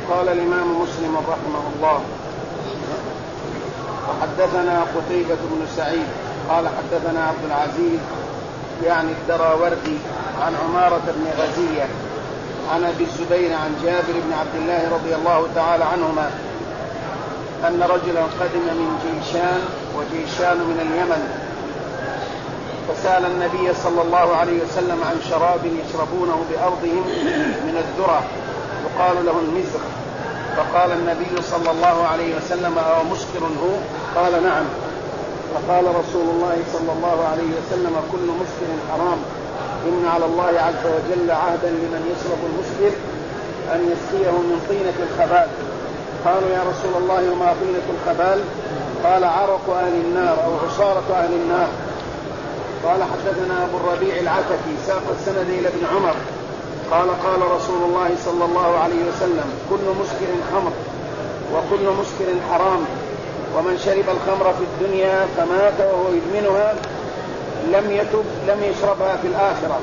قال الإمام مسلم رحمه الله: وحدثنا قتيبة بن سعيد قال حدثنا عبد العزيز يعني الدراوردي عن عمارة بن غزية عن أبي الزبير عن جابر بن عبد الله رضي الله تعالى عنهما أن رجلا قدم من جيشان، وجيشان من اليمن، فسأل النبي صلى الله عليه وسلم عن شراب يشربونه بأرضهم من الذرة يقال له المزغ، فقال النبي صلى الله عليه وسلم: أو مسكر هو؟ قال: نعم. فقال رسول الله صلى الله عليه وسلم: كل مسكر حرام، إن على الله عز وجل عهدا لمن يشرب المسكر أن يسقيه من طينة الخبال. قالوا: يا رسول الله وما طينة الخبال؟ قال: عرق أهل النار أو عصارة أهل النار. قال حدثنا أبو الربيع العتكي ساق السند إلى ابن عمر قال: قال رسول الله صلى الله عليه وسلم: كل مسكر خمر وكل مسكر حرام، ومن شرب الخمر في الدنيا فمات وهو يدمنها لم يتب لم يشربها في الآخرة.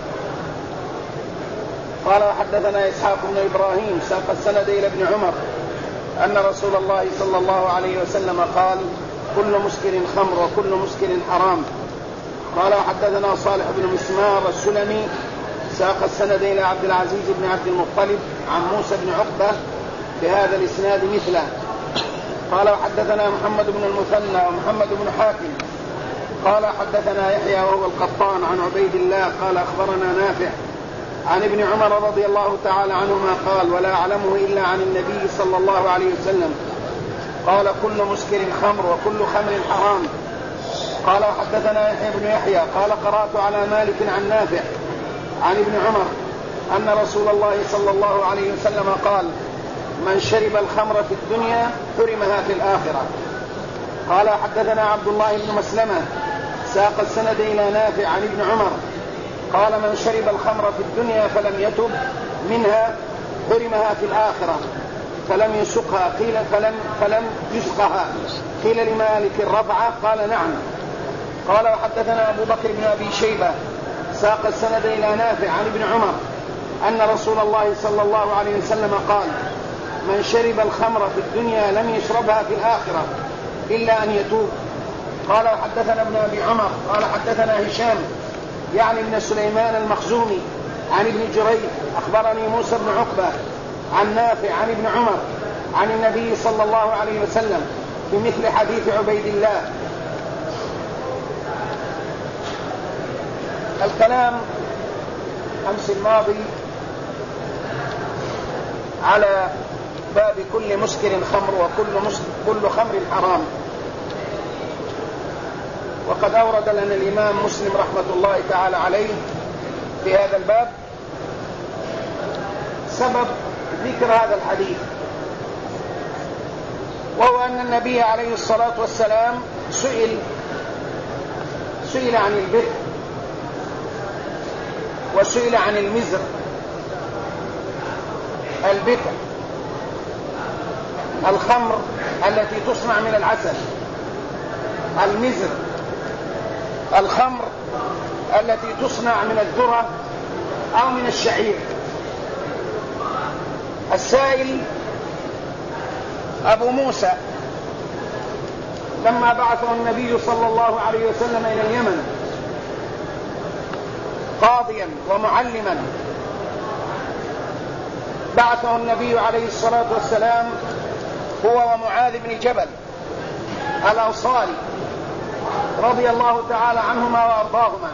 قال حدثنا إسحاق بن إبراهيم ساق السند إلى ابن عمر أن رسول الله صلى الله عليه وسلم قال: كل مسكر خمر وكل مسكر حرام. قال حدثنا صالح بن مسمار السلمي ساق السند إلى عبد العزيز بن عبد المطلب عن موسى بن عقبة بهذا الإسناد مثله. قال حدثنا محمد بن المثنى ومحمد بن حاتم قال حدثنا يحيى وهو القطان عن عبيد الله قال أخبرنا نافع عن ابن عمر رضي الله تعالى عنهما قال: ولا أعلمه إلا عن النبي صلى الله عليه وسلم قال: كل مسكر خمر وكل خمر حرام. قال حدثنا يحيى بن يحيى قال: قرأت على مالك عن نافع عن ابن عمر أن رسول الله صلى الله عليه وسلم قال: من شرب الخمر في الدنيا حرمها في الآخرة. قال حدثنا عبد الله بن مسلمة ساق السند إلى نافع عن ابن عمر قال: من شرب الخمر في الدنيا فلم يتب منها حرمها في الآخرة. فلم يسقها قيل فلم يسقها قيل لمالك الرفعة قال: نعم. قال وحدثنا أبو بكر بن أبي شيبة ساق السند إلى نافع عن ابن عمر أن رسول الله صلى الله عليه وسلم قال: من شرب الخمر في الدنيا لم يشربها في الآخرة إلا أن يتوب. قال وحدثنا ابن أبي عمر قال حدثنا هشام يعني ابن سليمان المخزومي عن ابن جريج أخبرني موسى بن عقبة عن نافع عن ابن عمر عن النبي صلى الله عليه وسلم بمثل حديث عبيد الله. الكلام أمس الماضي على باب كل مسكر خمر وكل خمر حرام، وقد أورد لنا الإمام مسلم رحمة الله تعالى عليه في هذا الباب سبب ذكر هذا الحديث، وهو أن النبي عليه الصلاة والسلام سئل عن البر وسئل عن المزر. البتر الخمر التي تصنع من العسل، المزر الخمر التي تصنع من الذرة أو من الشعير. السائل أبو موسى لما بعثه النبي صلى الله عليه وسلم إلى اليمن قاضيا ومعلما، بعثه النبي عليه الصلاة والسلام هو ومعاذ بن جبل الأنصاري رضي الله تعالى عنهما وأرضاهما.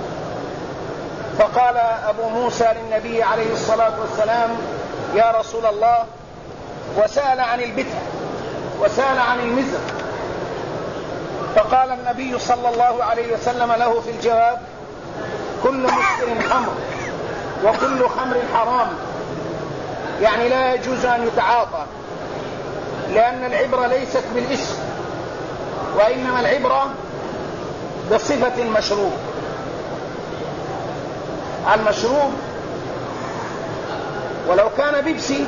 فقال أبو موسى للنبي عليه الصلاة والسلام: يا رسول الله، وسأل عن البتر وسأل عن المزر. فقال النبي صلى الله عليه وسلم له في الجواب: كل مسكر خمر وكل خمر حرام، يعني لا يجوز أن يتعاطى، لأن العبرة ليست بالاسم وإنما العبرة بصفة المشروب. المشروب ولو كان بيبسي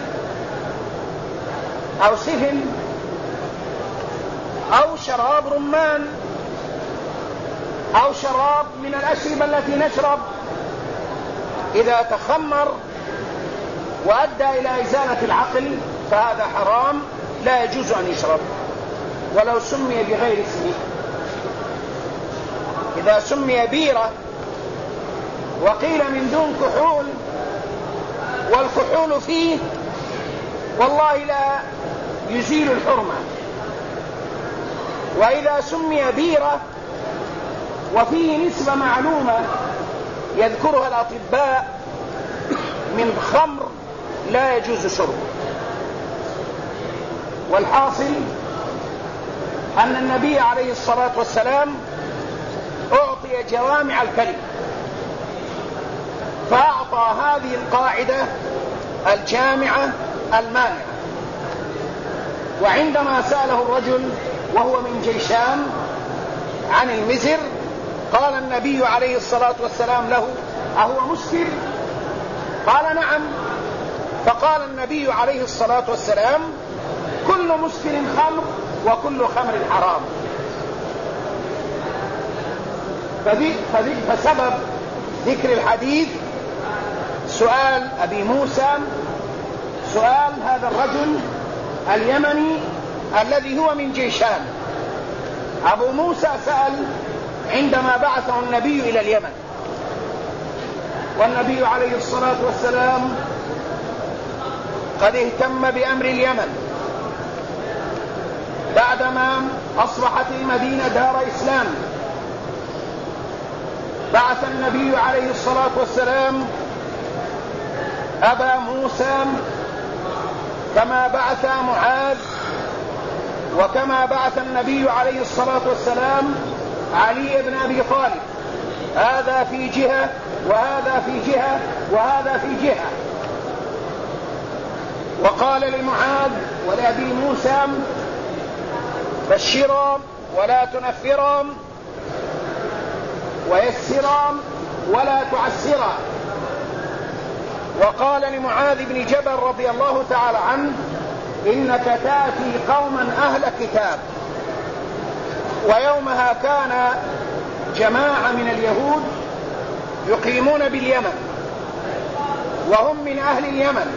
أو سفن أو شراب رمان أو شراب من الأشربة التي نشرب، إذا تخمر وأدى إلى إزالة العقل فهذا حرام لا يجوز أن يشرب ولو سمي بغير اسمه. إذا سمي بيرة وقيل من دون كحول والكحول فيه والله لا يزيل الحرمة، وإذا سمي بيرة وفيه نسبة معلومة يذكرها الأطباء من خمر لا يجوز شربه. والحاصل أن النبي عليه الصلاة والسلام أعطي جوامع الكلم فأعطى هذه القاعدة الجامعة المانعة. وعندما سأله الرجل وهو من جيشان عن المزر قال النبي عليه الصلاة والسلام له: أهو مسكر؟ قال: نعم. فقال النبي عليه الصلاة والسلام: كل مسكر خمر وكل خمر حرام. فسبب ذكر الحديث سؤال أبي موسى، سؤال هذا الرجل اليمني الذي هو من جيشان. أبو موسى سأل عندما بعثه النبي إلى اليمن، والنبي عليه الصلاة والسلام قد اهتم بأمر اليمن بعدما أصبحت المدينة دار إسلام. بعث النبي عليه الصلاة والسلام أبا موسى كما بعث معاذ، وكما بعث النبي عليه الصلاة والسلام علي بن أبي طالب، هذا في جهة وهذا في جهة وهذا في جهة. وقال لمعاذ ولأبي موسى: بشرا ولا تنفرا ويسرا ولا تعسرا. وقال لمعاذ بن جبل رضي الله تعالى عنه: إنك تأتي قوما أهل كتاب. ويومها كان جماعة من اليهود يقيمون باليمن وهم من أهل اليمن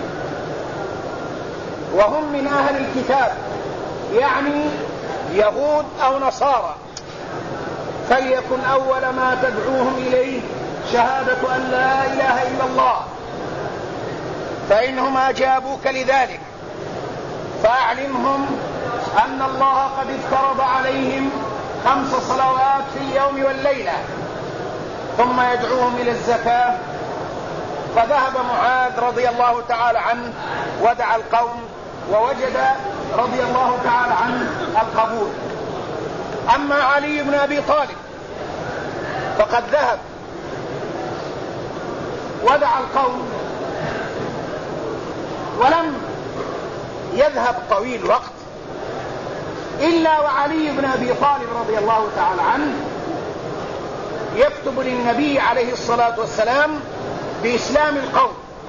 وهم من أهل الكتاب، يعني يهود أو نصارى، فليكن أول ما تدعوهم إليه شهادة أن لا إله إلا الله، فإنهم أجابوك لذلك فأعلمهم أن الله قد افترض عليهم 5 صلوات في اليوم والليلة، ثم يدعوهم إلى الزكاة. فذهب معاذ رضي الله تعالى عنه ودعا القوم ووجد رضي الله تعالى عنه القبول. أما علي بن أبي طالب فقد ذهب ودعا القوم ولم يذهب طويل وقت إلا وعلي بن أبي طالب رضي الله تعالى عنه يكتب للنبي عليه الصلاة والسلام بإسلام القوم.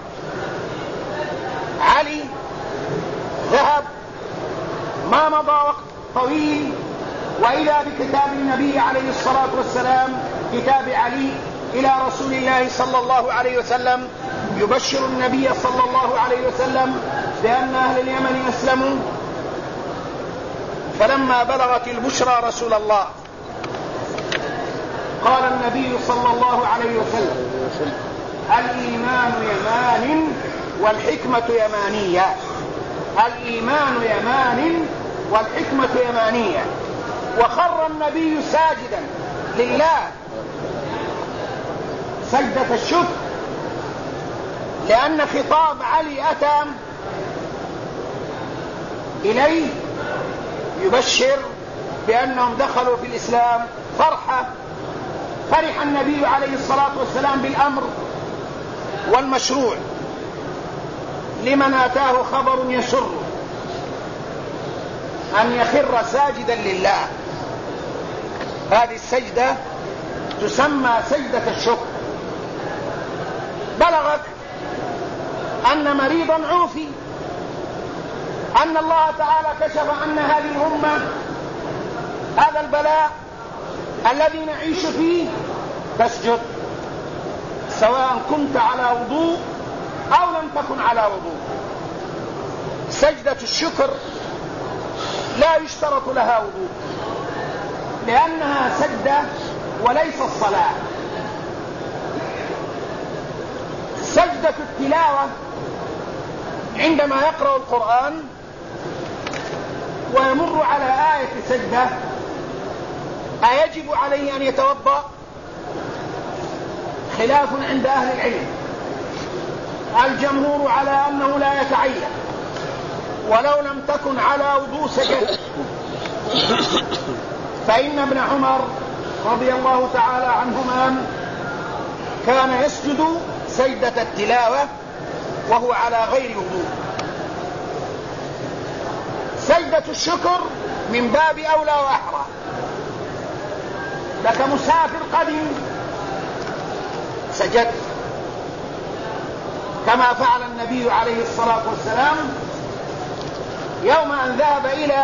علي ذهب ما مضى وقت طويل وإذا بكتاب النبي عليه الصلاة والسلام، كتاب علي، إلى رسول الله صلى الله عليه وسلم يبشر النبي صلى الله عليه وسلم بأن أهل اليمن أسلموا. فلما بلغت البشرى رسول الله قال النبي صلى الله عليه وسلم: الإيمان يمان والحكمة يمانية. الإيمان يمان والحكمة يمانية. وخر النبي ساجدا لله سجدة الشكر، لأن خطاب علي أتى إليه يبشر بأنهم دخلوا في الإسلام فرحة. فرح النبي عليه الصلاة والسلام بالأمر والمشروع لمن أتاه خبر يسر أن يخر ساجدا لله. هذه السجدة تسمى سجدة الشكر. بلغت أن مريضا عوفي، أن الله تعالى كشف عن هذه الأمة هذا البلاء الذي نعيش فيه، فاسجد سواء كنت على وضوء أو لم تكن على وضوء. سجدة الشكر لا يشترط لها وضوء، لأنها سجدة وليس الصلاة. سجدة التلاوة عندما يقرأ القرآن ويمر على آية سجدة أيجب عليه أن يتوضأ؟ خلاف عند أهل العلم. الجمهور على أنه لا يتعين ولو لم تكن على وضوء سجد، فإن ابن عمر رضي الله تعالى عنهما كان يسجد سجدة التلاوة وهو على غير وضوء. سجدة الشكر من باب أولى وأحرى، لك مسافر قدم سجد كما فعل النبي عليه الصلاة والسلام يوم أن ذهب إلى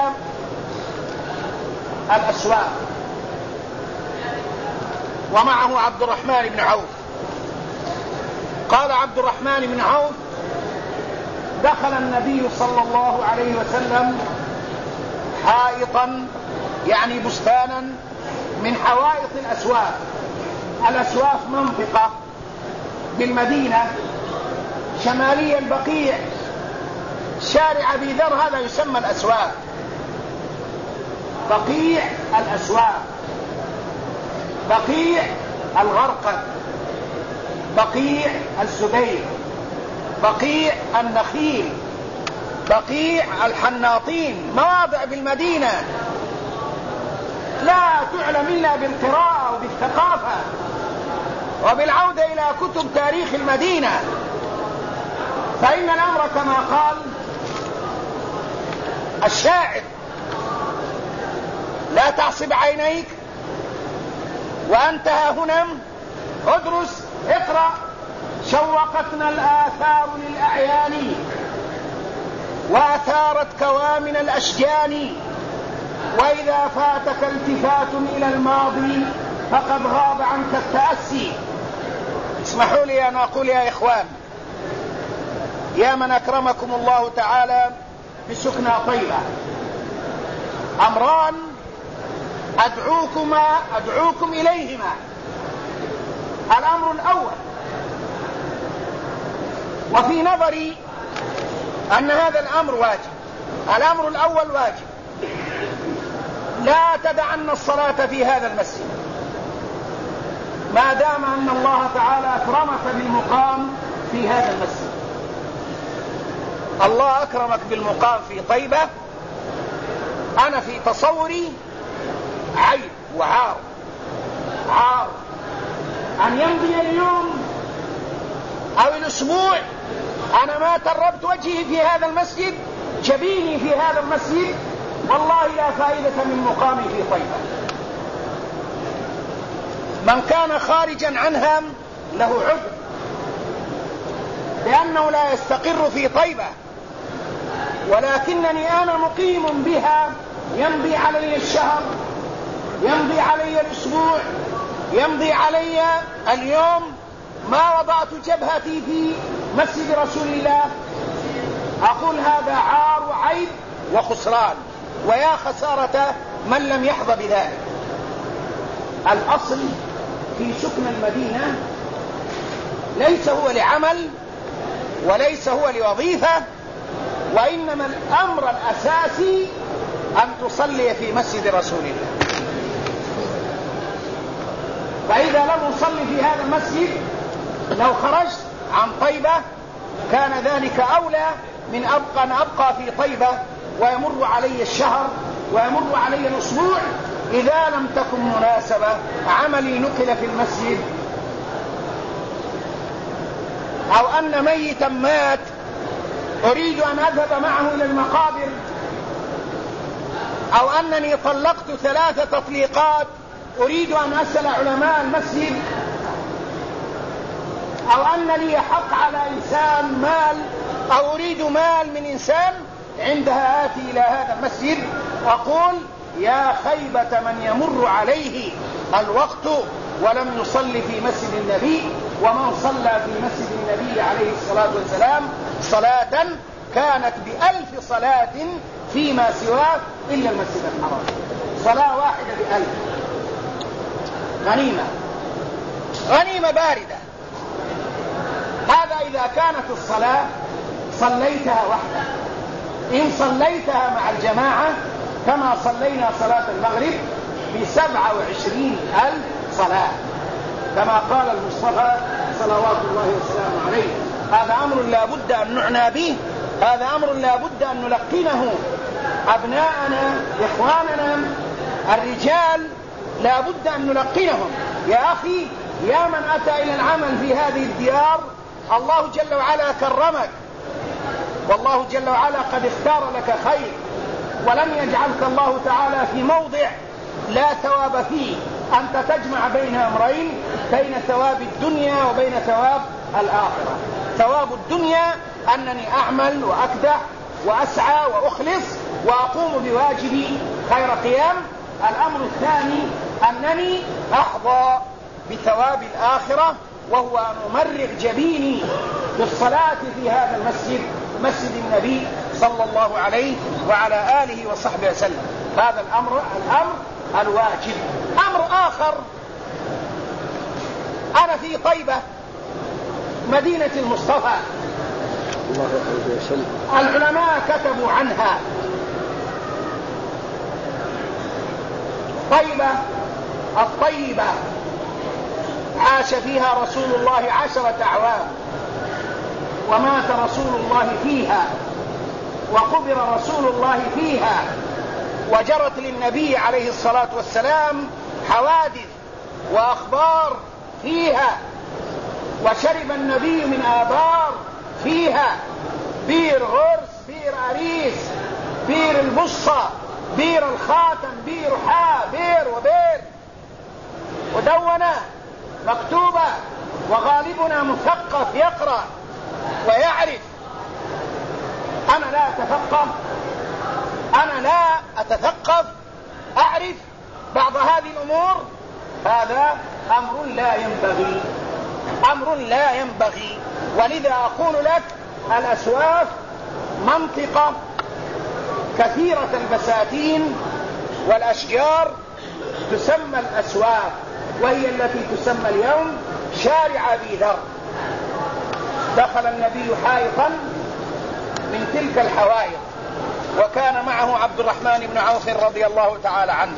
الأسواق ومعه عبد الرحمن بن عوف. قال عبد الرحمن بن عوف: دخل النبي صلى الله عليه وسلم حائطا، يعني بستانا من حوائط الأسواق. الأسواق منطقة بالمدينة شمالية البقيع، شارع أبي ذر هذا يسمى الأسواق، بقيع الأسواق، بقيع الغرقد، بقيع الزبير، بقيع النخيل، بقيع الحناطين، مواضع بالمدينة لا تعلم إلا بالقراءة وبالثقافة وبالعودة إلى كتب تاريخ المدينة. فإن الأمر كما قال الشاعر: لا تعصب عينيك وأنت هنا، ادرس اقرأ، شوقتنا الآثار للأعيان وأثارت كوامن الأشجان، وإذا فاتك التفات إلى الماضي فقد غاب عنك التأسي. اسمحوا لي أن أقول يا إخوان، يا من أكرمكم الله تعالى بسكنى طيبة، أمران أدعوكم إليهما. الأمر الأول، وفي نظري أن هذا الأمر واجب، الأمر الأول واجب: لا تدعن الصلاة في هذا المسجد ما دام أن الله تعالى أكرمك بالمقام في هذا المسجد. الله أكرمك بالمقام في طيبة، أنا في تصوري عيب وعار، عار أن يمضي اليوم أو الأسبوع أنا ما تربت وجهي في هذا المسجد، جبيني في هذا المسجد، والله لا فائدة من مقامي في طيبة. من كان خارجا عنها له عذر، لأنه لا يستقر في طيبة، ولكنني أنا مقيم بها، يمضي علي الشهر، يمضي علي الأسبوع، يمضي علي اليوم، ما وضعت جبهتي في مسجد رسول الله. أقول هذا عار وعيب وخسران، ويا خسارة من لم يحظى بذلك. الأصل في سكن المدينة ليس هو لعمل وليس هو لوظيفة، وإنما الأمر الأساسي أن تصلي في مسجد رسول الله. فإذا لم أصلي في هذا المسجد، لو خرجت عن طيبة كان ذلك أولى من أن أبقى في طيبة ويمر علي الشهر ويمر علي الأسبوع إذا لم تكن مناسبة عملي نقل في المسجد، أو أن ميتا مات أريد أن أذهب معه إلى المقابر، أو أنني طلقت 3 تطليقات أريد أن أسأل علماء المسجد، أو أن لي حق على إنسان مال، أو أريد مال من إنسان، عندها آتي إلى هذا المسجد وأقول يا خيبة من يمر عليه الوقت ولم يصلي في مسجد النبي، ومن صلى في مسجد النبي عليه الصلاة والسلام صلاة كانت ب1000 صلاة فيما سواه إلا المسجد الحرام. صلاة واحدة ب1000. غنيمة باردة. هذا إذا كانت الصلاة صليتها وحدك. إن صليتها مع الجماعة كما صلينا صلاة المغرب ب27,000 صلاة كما قال المصطفى صلوات الله وسلامه عليه. هذا أمر لا بد أن نعنى به، هذا أمر لا بد أن نلقنه أبناءنا إخواننا الرجال، لا بد أن نلقنهم. يا أخي، يا من أتى إلى العمل في هذه الديار، الله جل وعلا كرمك، والله جل وعلا قد اختار لك خير، ولم يجعلك الله تعالى في موضع لا ثواب فيه. أنت تجمع بين أمرين، بين ثواب الدنيا وبين ثواب الآخرة. ثواب الدنيا أنني أعمل وأكدح وأسعى وأخلص وأقوم بواجبي خير قيام. الأمر الثاني أنني أحظى بثواب الآخرة، وهو أن أمرغ جبيني بالصلاة في هذا المسجد، مسجد النبي صلى الله عليه وعلى آله وصحبه وسلم. هذا الأمر الواجب. أمر آخر، أنا في طيبة مدينة المصطفى، العلماء كتبوا عنها طيبة الطيبة عاش فيها رسول الله 10 أعوام، ومات رسول الله فيها، وقبر رسول الله فيها، وجرت للنبي عليه الصلاة والسلام حوادث وأخبار فيها، وشرب النبي من آبار فيها، بير غرس، بير عريس، بير البصة، بير الخاتم، بير حاء، بير وبير، ودونة مكتوبة، وغالبنا مثقف يقرأ ويعرف. أنا لا أتثقف أعرف بعض هذه الأمور. هذا أمر لا ينبغي. ولذا أقول لك الأسواق منطقة كثيرة البساتين والأشجار تسمى الأسواق، وهي التي تسمى اليوم شارع أبي ذر. دخل النبي حائطا من تلك الحوائط، وكان معه عبد الرحمن بن عوف رضي الله تعالى عنه،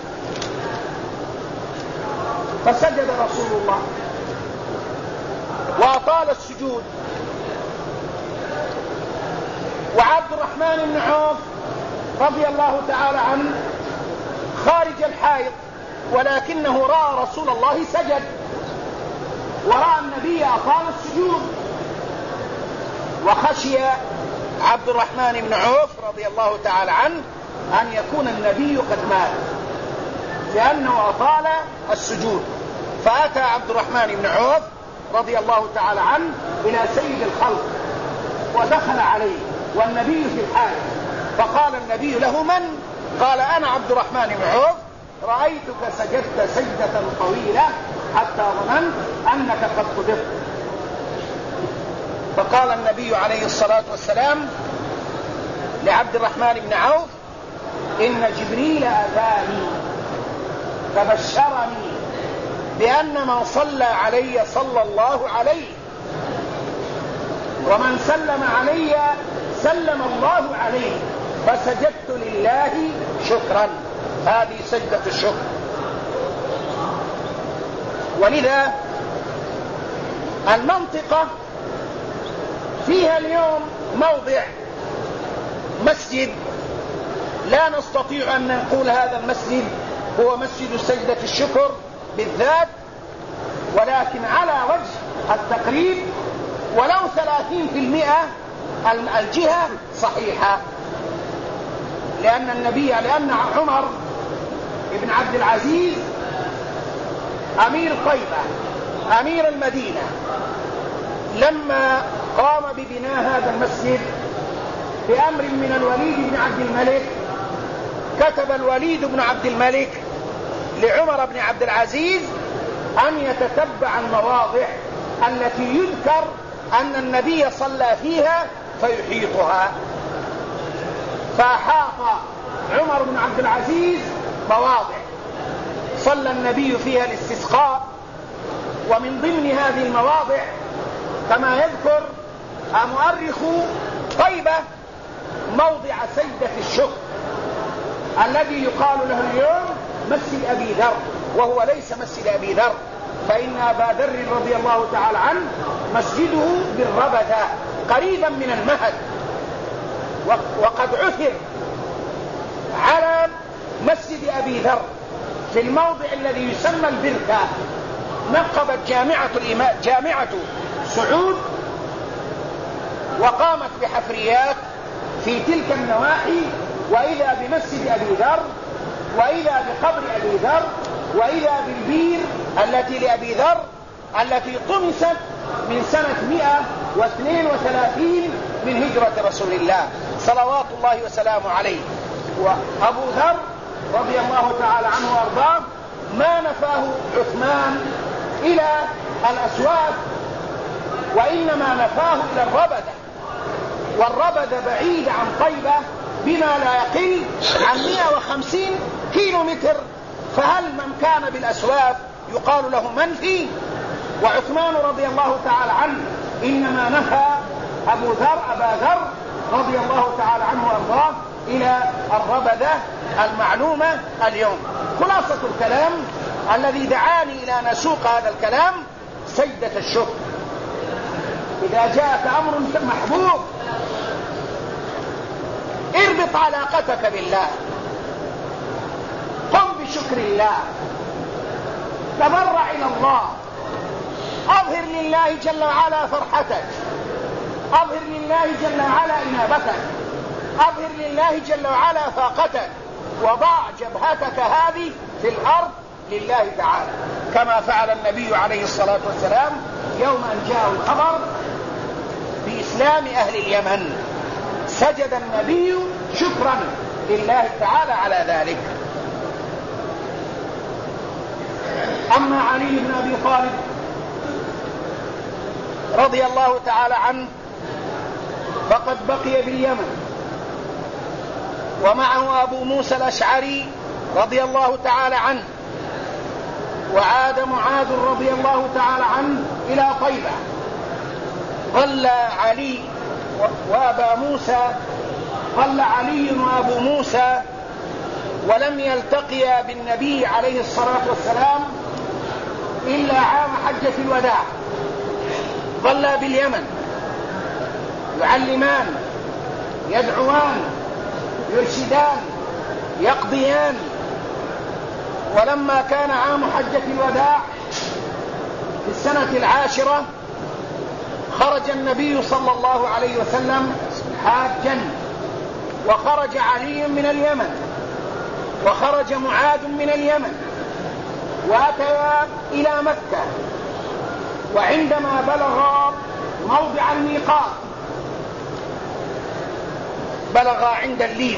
فسجد رسول الله وأطال السجود، وعبد الرحمن بن عوف رضي الله تعالى عنه خارج الحائط، ولكنه رأى رسول الله سجد، ورأى النبي أطال السجود، وخشي عبد الرحمن بن عوف رضي الله تعالى عنه أن يكون النبي قد مات لأنه أطال السجود. فأتى عبد الرحمن بن عوف رضي الله تعالى عنه إلى سيد الخلق ودخل عليه والنبي في الحائط، فقال النبي له: من؟ قال: أنا عبد الرحمن بن عوف، رأيتك سجدت سجدة طويلة حتى ظننت أنك قد قبضت. فقال النبي عليه الصلاة والسلام لعبد الرحمن بن عوف: إن جبريل أتاني فبشرني بأن من صلى علي صلى الله عليه، ومن سلم علي سلم الله عليه، فسجدت لله شكرا. هذه سجدة الشكر. ولذا المنطقة فيها اليوم موضع مسجد لا نستطيع أن نقول هذا المسجد هو مسجد سجدة الشكر بالذات، ولكن على وجه التقريب ولو 30% الجهة صحيحة، لأن عمر بن عبد العزيز أمير طيبة أمير المدينة لما قام ببناء هذا المسجد بأمر من الوليد بن عبد الملك، كتب الوليد بن عبد الملك لعمر بن عبد العزيز أن يتتبع المواضع التي يذكر أن النبي صلى فيها فيحيطها. فأحاط عمر بن عبد العزيز مواضع صلى النبي فيها الاستسقاء، ومن ضمن هذه المواضع كما يذكر مؤرخ طيبة موضع سيدة الشكر الذي يقال له اليوم مسجد أبي ذر، وهو ليس مسجد أبي ذر، فإن أبا ذر رضي الله تعالى عنه مسجده بالربذة قريبا من المهد، وقد عثر على مسجد أبي ذر في الموضع الذي يسمى البركة. نقبت جامعة سعود وقامت بحفريات في تلك النواحي، وإذا بمسجد أبي ذر، وإذا بقبر أبي ذر، وإذا بالبير التي لأبي ذر التي طمست من سنة 132 من هجرة رسول الله صلوات الله وسلامه عليه. وأبو ذر رضي الله تعالى عنه وأرضاه ما نفاه عثمان إلى الأسواق، وإنما نفاه إلى الربذة، والربذة بعيدة عن طيبة بما لا يقل عن 150 كيلومتر، فهل من كان بالأسواق يقال له منفي؟ وعثمان رضي الله تعالى عنه إنما نفى أبا ذر رضي الله تعالى عنه وأرضاه إلى الربذة المعلومة اليوم. خلاصة الكلام الذي دعاني إلى أن نسوق هذا الكلام سيدة الشكر. إذا جاءك أمر محبوب اربط علاقتك بالله، قم بشكر الله، تضرع إلى الله، أظهر لله جل وعلا فرحتك، أظهر لله جل وعلا إنابتك، أظهر لله جل وعلا فاقتك، وضع جبهتك هذه في الأرض لله تعالى، كما فعل النبي عليه الصلاة والسلام يوم أن جاء الخبر بإسلام أهل اليمن، سجد النبي شكرا لله تعالى على ذلك. أما علي بن أبي طالب رضي الله تعالى عنه فقد بقي باليمن، ومعه أبو موسى الأشعري رضي الله تعالى عنه، وعاد معاذ رضي الله تعالى عنه إلى طيبة. ظل علي وأبا موسى، ظل علي وأبو موسى ولم يلتقيا بالنبي عليه الصلاة والسلام إلا عام حجة الوداع. ظلا باليمن يعلمان، يدعوان، يرشدان، يقضيان. ولما كان عام حجة الوداع في السنة 10 خرج النبي صلى الله عليه وسلم حاجا، وخرج علي من اليمن، وخرج معاذ من اليمن، وأتيا إلى مكة. وعندما بلغ موضع الميقات، بلغ عند الليل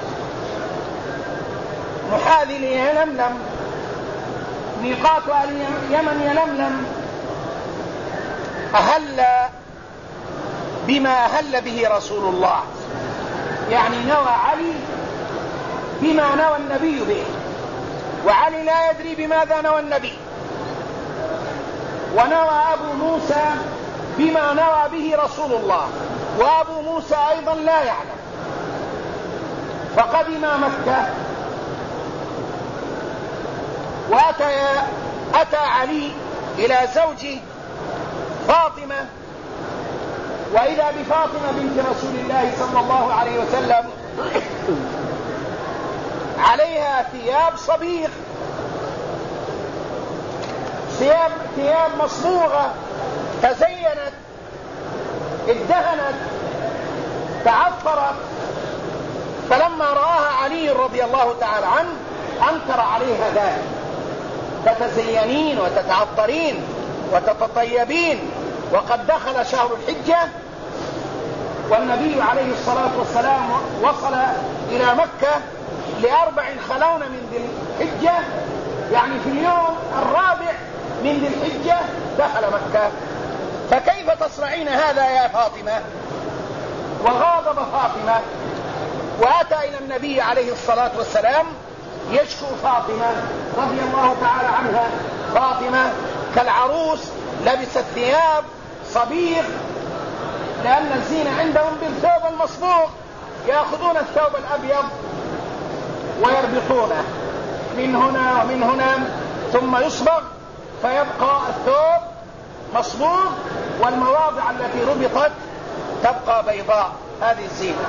محاذي ليلملم، ميقات اليمن يلملم، أهل بما أهل به رسول الله، يعني نوى علي بما نوى النبي به، وعلي لا يدري بماذا نوى النبي، ونوى أبو موسى بما نوى به رسول الله، وأبو موسى أيضا لا يعلم. فقدم مكة، وأتى علي إلى زوجه فاطمة، وإذا بفاطمة بنت رسول الله صلى الله عليه وسلم عليها ثياب صبيغ، ثياب مصبوغة، تزينت، ادهنت، تعطرت. فلما رآها علي رضي الله تعالى عنه أنكر عليها ذلك، تتزينين وتتعطرين وتتطيبين وقد دخل شهر الحجة، والنبي عليه الصلاة والسلام وصل إلى مكة ل4 خلون من ذي الحجة، يعني في اليوم 4 من ذي الحجة دخل مكة. فكيف تصنعين هذا يا فاطمة؟ وغاضب فاطمة وأتى إلى النبي عليه الصلاة والسلام يشكو فاطمة رضي الله تعالى عنها. فاطمة كالعروس لبست ثياب صبيغ، لأن الزينة عندهم بالثوب المصبوغ، يأخذون الثوب الأبيض ويربطونه من هنا ومن هنا ثم يصبغ فيبقى الثوب مصبوغ، والمواضع التي ربطت تبقى بيضاء. هذه الزينة.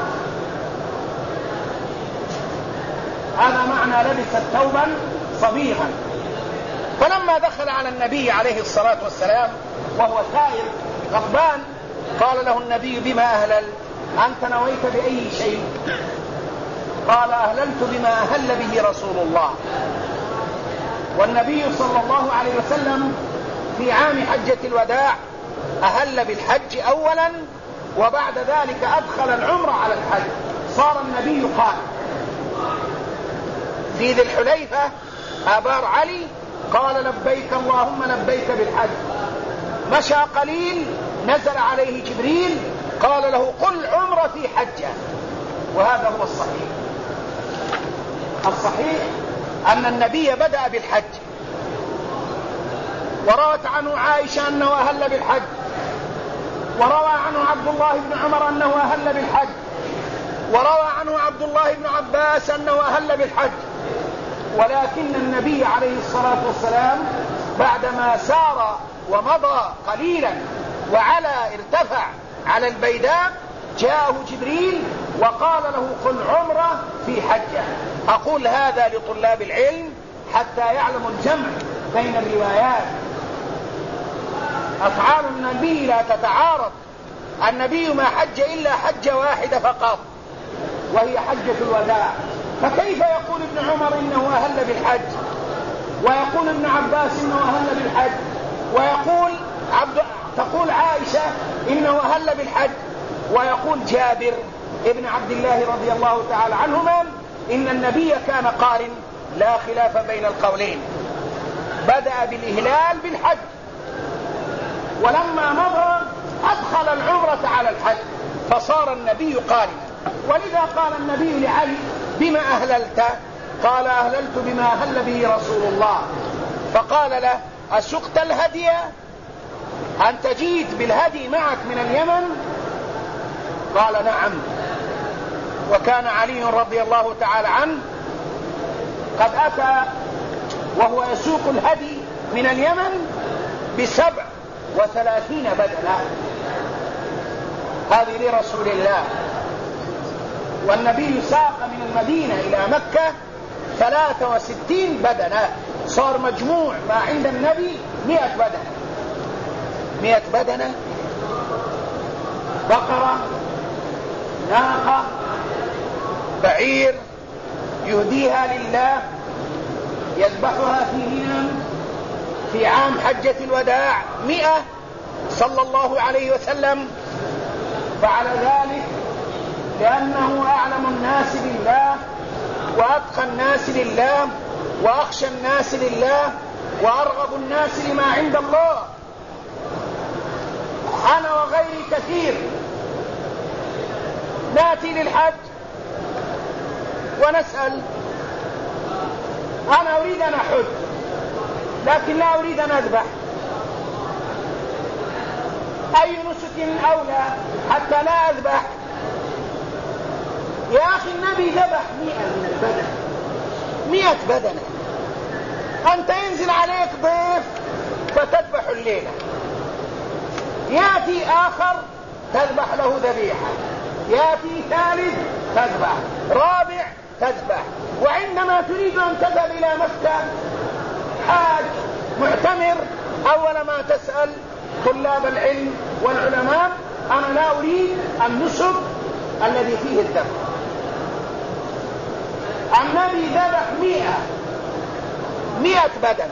هذا معنى لبست ثوبا صبيغا. فلما دخل على النبي عليه الصلاة والسلام وهو سائر غضبان قال له النبي: بما أهلل؟ أنت نويت بأي شيء؟ قال: أهللت بما أهل به رسول الله. والنبي صلى الله عليه وسلم في عام حجة الوداع أهل بالحج أولا، وبعد ذلك أدخل العمرة على الحج، صار النبي قال في ذي الحليفة أبار علي قال: لبيك اللهم لبيك بالحج. مشى قليل نزل عليه جبريل قال له: قل عمرتي حجة. وهذا هو الصحيح. الصحيح أن النبي بدأ بالحج، وروت عنه عائشة أنه أهل بالحج، وروى عنه عبد الله بن عمر أنه أهل بالحج، وروى عنه عبد الله بن عباس أنه أهل بالحج. ولكن النبي عليه الصلاة والسلام بعدما سار ومضى قليلا وعلى ارتفع على البيداء جاءه جبريل وقال له: قل عمرة في حجة. أقول هذا لطلاب العلم حتى يعلموا الجمع بين الروايات. أفعال النبي لا تتعارض. النبي ما حج إلا حجة واحدة فقط وهي حجة الوداع، فكيف يقول ابن عمر إنه أهل بالحج، ويقول ابن عباس إنه أهل بالحج، تقول عائشة إنه أهل بالحج، ويقول جابر ابن عبد الله رضي الله تعالى عنهما إن النبي كان قارن؟ لا خلاف بين القولين. بدأ بالإهلال بالحج، ولما مضى أدخل العمرة على الحج، فصار النبي قارنا. ولذا قال النبي لعلي: بما أهللت؟ قال: أهللت بما أهل به رسول الله. فقال له: أسقت الهدي؟ أنت جيت بالهدي معك من اليمن؟ قال: نعم. وكان علي رضي الله تعالى عنه قد أتى وهو يسوق الهدي من اليمن ب37 بدنة، هذه لرسول الله. والنبي ساق من المدينة إلى مكة 63 بدنة، صار مجموع ما عند النبي 100 بدنة. 100 بدنة، بقرة، ناقة، بعير، يهديها لله، يذبحها في منى في عام حجة الوداع 100 صلى الله عليه وسلم. فعلى ذلك لأنه أعلم الناس بالله وأتقى الناس لله وأخشى الناس لله وأرغب الناس لما عند الله. أنا وغيري كثير نأتي للحج ونسأل: أنا أريد أن أحج لكن لا أريد أن أذبح، أي نسك أولى حتى لا أذبح؟ يا أخي النبي ذبح 100 من البدن، 100 بدنة. أنت ينزل عليك ضيف فتذبح الليلة، يأتي آخر تذبح له ذبيحة، يأتي ثالث تذبح، رابع تذبح. وعندما تريد أن تذهب إلى مكة حاج معتمر أول ما تسأل طلاب العلم والعلماء: أنا لا أريد النسك الذي فيه الذبح. النبي ذبح 100 بدنة،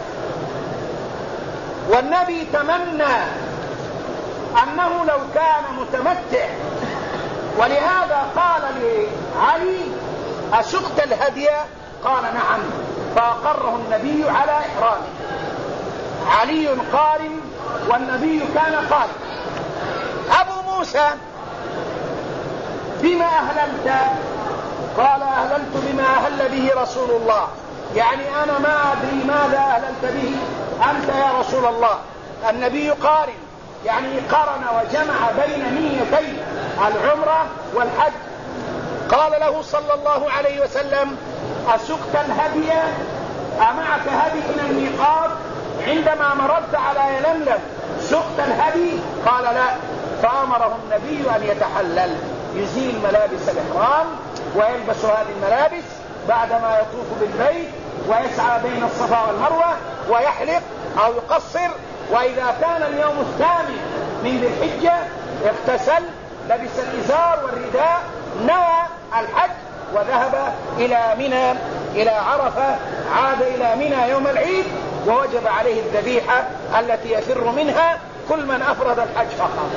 والنبي تمنى أنه لو كان متمتع، ولهذا قال لعلي: أسقت الهدي؟ قال: نعم. فأقره النبي على إحرامه. علي قارن والنبي كان قارن. أبو موسى: بما أهللت؟ قال أهللت بما أهل به رسول الله، يعني أنا ما أدري ماذا أهللت به أنت يا رسول الله. النبي قارن، يعني قرن وجمع بين نيتي العمرة والحج. قال له صلى الله عليه وسلم: أسقت الهدي؟ أمعك هدي من الميقات؟ عندما مررت على يلملم سقت الهدي؟ قال لا. فأمره النبي أن يتحلل، يزيل ملابس الإحرام ويلبس هذه الملابس بعدما يطوف بالبيت ويسعى بين الصفا والمروة ويحلق أو يقصر. وإذا كان اليوم الثامن من ذي الحجة اغتسل، لبس الإزار والرداء، نوى الحج وذهب إلى منى إلى عرفة، عاد إلى منى يوم العيد، ووجب عليه الذبيحة التي يفر منها كل من أفرد الحج فقط.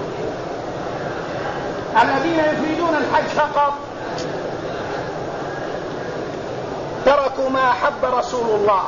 الذين يفيدون الحج فقط تركوا ما أحب رسول الله.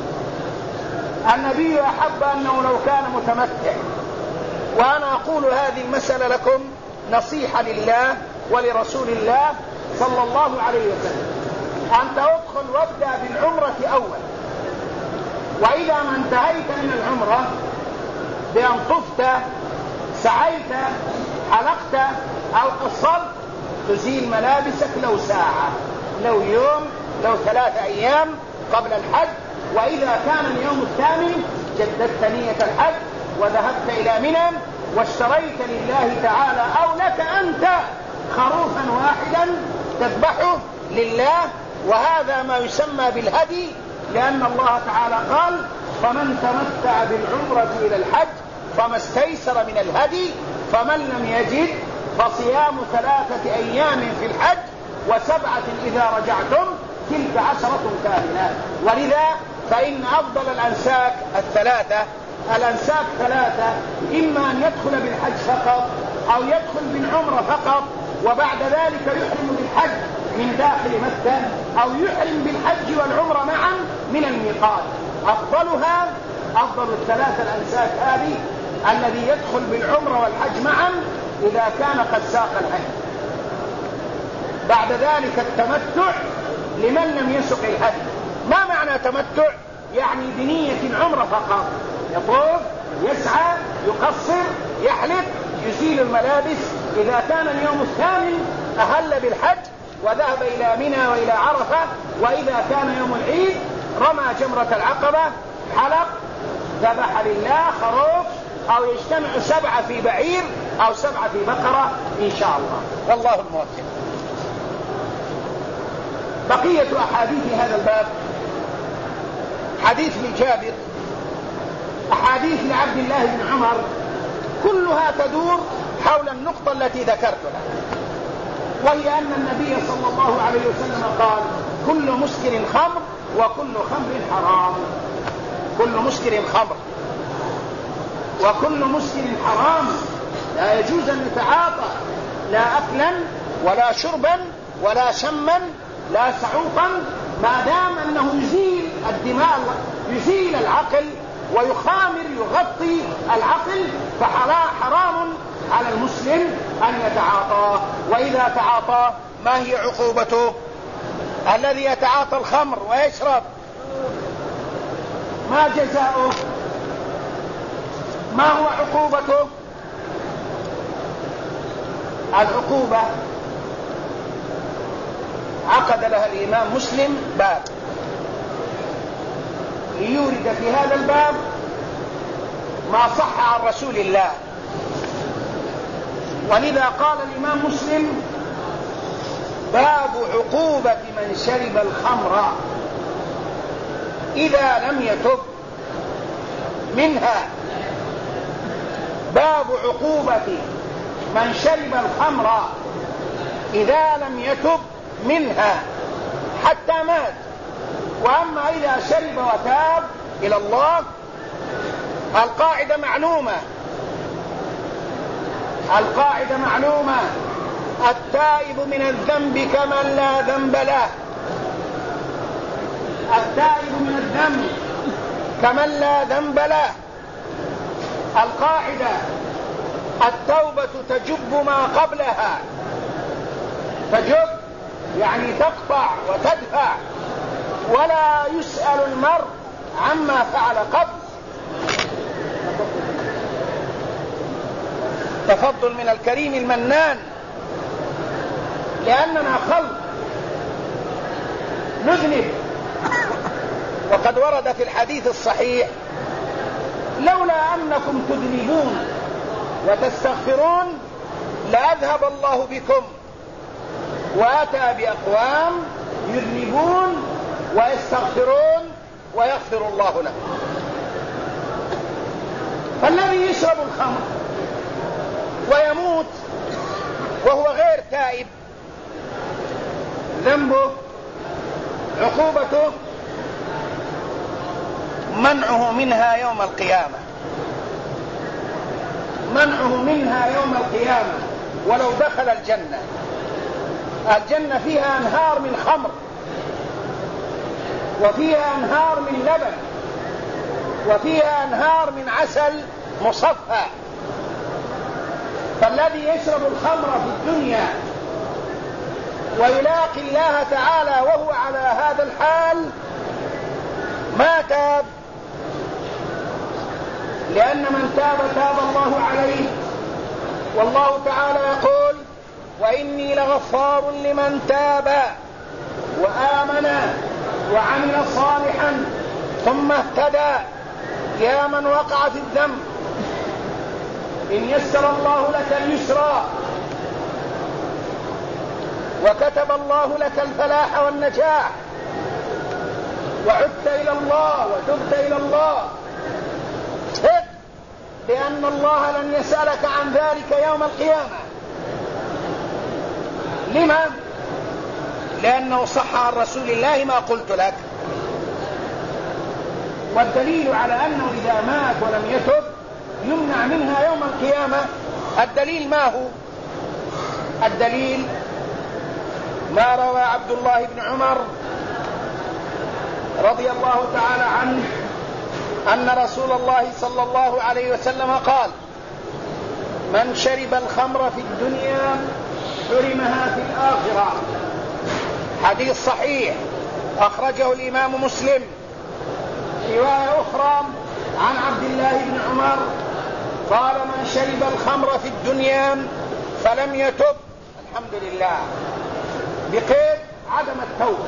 النبي أحب أنه لو كان متمتع. وأنا أقول هذه المسألة لكم نصيحة لله ولرسول الله صلى الله عليه وسلم: أنت ادخل وابدأ بالعمرة أول، وإذا ما انتهيت من العمرة بأن طفت، سعيت، حلقت أو قصرت، تزيل ملابسك لو ساعة، لو يوم، لو 3 أيام قبل الحج. وإذا كان اليوم الثامن جددت نية الحج وذهبت إلى منى واشتريت لله تعالى أو لك أنت خروفا واحدا تذبحه لله، وهذا ما يسمى بالهدي، لأن الله تعالى قال: فمن تمتع بالعمرة إلى الحج فما استيسر من الهدي، فمن لم يجد فصيام 3 أيام في الحج و7 إذا رجعتم، تلك 10 كاملة. ولذا فإن أفضل الأنساك 3، الأنساك 3، إما أن يدخل بالحج فقط أو يدخل بالعمرة فقط، وبعد ذلك يحرم بالحج من داخل مكة، أو يحرم بالحج والعمرة معا من الميقات. أفضلها، أفضل ال3 الأنساك هذه الذي يدخل بالعمرة والحج معا إذا كان قد ساق الحج. بعد ذلك التمتع لمن لم يسق الهدي. ما معنى تمتع؟ يعني بنية العمرة فقط، يطوف، يسعى، يقصر، يحلق، يزيل الملابس. إذا كان اليوم الثامن أهل بالحج وذهب إلى منى وإلى عرفة. وإذا كان يوم العيد رمى جمرة العقبة، حلق، ذبح لله خروف، أو يجتمع 7 في بعير أو 7 في بقرة إن شاء الله، والله الموفق. بقية أحاديث هذا الباب: حديث لجابر، أحاديث لعبد الله بن عمر، كلها تدور حول النقطة التي ذكرتها، وهي أن النبي صلى الله عليه وسلم قال: كل مسكر خمر وكل خمر حرام. كل مسكر خمر وكل مسكر حرام. لا يجوز أن نتعاطى لا أكلا ولا شربا ولا شما لا سعوقا، ما دام أنه يزيل الدماء، يزيل العقل ويخامر، يغطي العقل، فحرام على المسلم أن يتعاطاه. وإذا تعاطاه ما هي عقوبته؟ الذي يتعاطى الخمر ويشرب ما جزاؤه؟ ما هو عقوبته؟ العقوبة عقد لها الإمام مسلم باب ليورد في هذا الباب ما صح عن رسول الله. ولذا قال الإمام مسلم: باب عقوبة من شرب الخمر إذا لم يتب منها. باب عقوبة من شرب الخمر إذا لم يتب منها حتى مات. وأما إذا شرب وتاب إلى الله، القاعدة معلومة، القاعدة معلومة: التائب من الذنب كمن لا ذنب له. التائب من الذنب كمن لا ذنب له. القاعدة: التوبة تجب ما قبلها، تجب يعني تقطع وتدفع، ولا يسأل المرء عما فعل قبل. تفضل من الكريم المنان، لأننا خلق نذنب. وقد ورد في الحديث الصحيح: لولا أنكم تذنبون وتستغفرون لأذهب الله بكم، وأتى بأقوام يذنبون ويستغفرون ويغفر الله لهم. فالذي يشرب الخمر ويموت وهو غير تائب، ذنبه عقوبته منعه منها يوم القيامة، منعه منها يوم القيامة ولو دخل الجنة. الجنة فيها أنهار من خمر، وفيها أنهار من لبن، وفيها أنهار من عسل مصفى. فالذي يشرب الخمر في الدنيا ويلاقي الله تعالى وهو على هذا الحال ما تاب، لأن من تاب تاب الله عليه. والله تعالى يقول: وإني لغفار لمن تاب وآمن وعمل صالحا ثم اهتدى. يا من وقع في الذنب، إن يسر الله لك اليسرى وكتب الله لك الفلاح والنجاح، وعدت إلى الله وتبت إلى الله، ثق بأن الله لن يسألك عن ذلك يوم القيامة. لما؟ لأنه صح عن رسول الله ما قلت لك. والدليل على أنه إذا مات ولم يتب يمنع منها يوم القيامة، الدليل ما هو؟ الدليل ما روى عبد الله بن عمر رضي الله تعالى عنه أن رسول الله صلى الله عليه وسلم قال: من شرب الخمر في الدنيا حرمها في الآخرة. حديث صحيح أخرجه الإمام مسلم. رواية أخرى عن عبد الله بن عمر قال: من شرب الخمر في الدنيا فلم يتب، الحمد لله، بقيد عدم التوبة،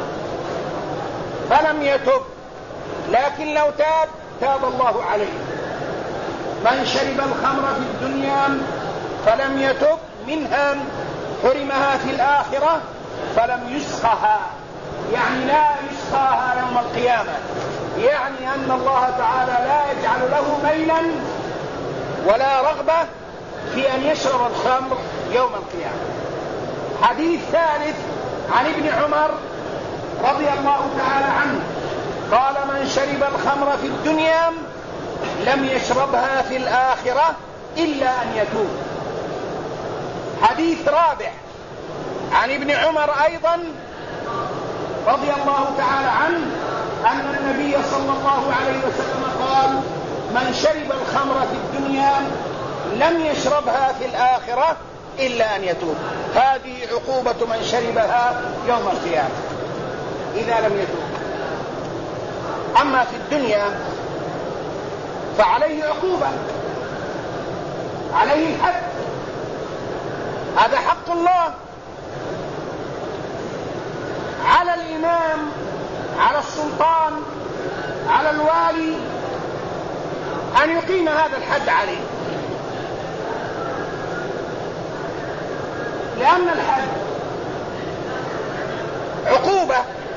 فلم يتب، لكن لو تاب تاب الله عليه. من شرب الخمر في الدنيا فلم يتب منها حرمها في الآخرة فلم يسقها، يعني لا يسقاها يوم القيامة، يعني أن الله تعالى لا يجعل له ميلا ولا رغبة في أن يشرب الخمر يوم القيامة. حديث ثالث عن ابن عمر رضي الله تعالى عنه قال: من شرب الخمر في الدنيا لم يشربها في الآخرة إلا أن يتوب. حديث رابع عن ابن عمر أيضا رضي الله تعالى عنه أن النبي صلى الله عليه وسلم قال: من شرب الخمر في الدنيا لم يشربها في الآخرة إلا أن يتوب. هذه عقوبة من شربها يوم القيامة إذا لم يتوب. أما في الدنيا فعليه عقوبة، عليه الحد، هذا حق الله على الإمام، على السلطان، على الوالي أن يقيم هذا الحد عليه، لأن الحد عقوبة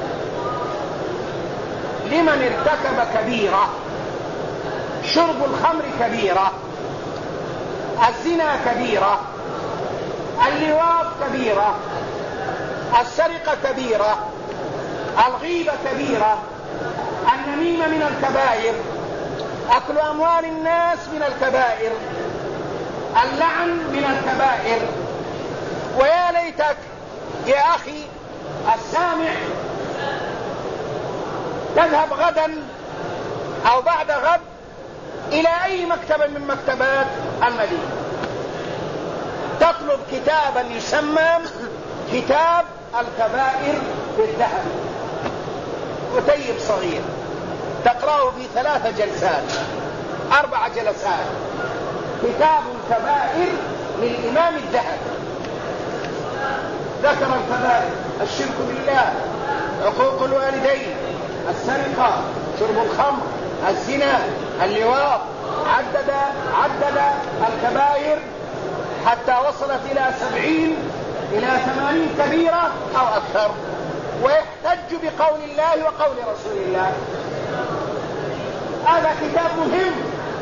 لمن ارتكب كبيرة. شرب الخمر كبيرة، الزنا كبيرة، اللواط كبيرة، السرقة كبيرة، الغيبة كبيرة، النميمة من الكبائر، أكل أموال الناس من الكبائر، اللعن من الكبائر. ويا ليتك يا أخي السامع تذهب غدا أو بعد غد إلى أي مكتبة من مكتبات المدينة، تطلب كتابا يسمى كتاب الكبائر بالذهب، كتيب صغير تقرأه في 3 جلسات 4 جلسات، كتاب الكبائر للإمام الذهبي. ذكر الكبائر: الشرك بالله، عقوق الوالدين، السرقة، شرب الخمر، الزنا، اللواط، عدد الكبائر حتى وصلت إلى 70 إلى 80 كبيرة أو أكثر، ويحتج بقول الله وقول رسول الله. هذا كتاب مهم.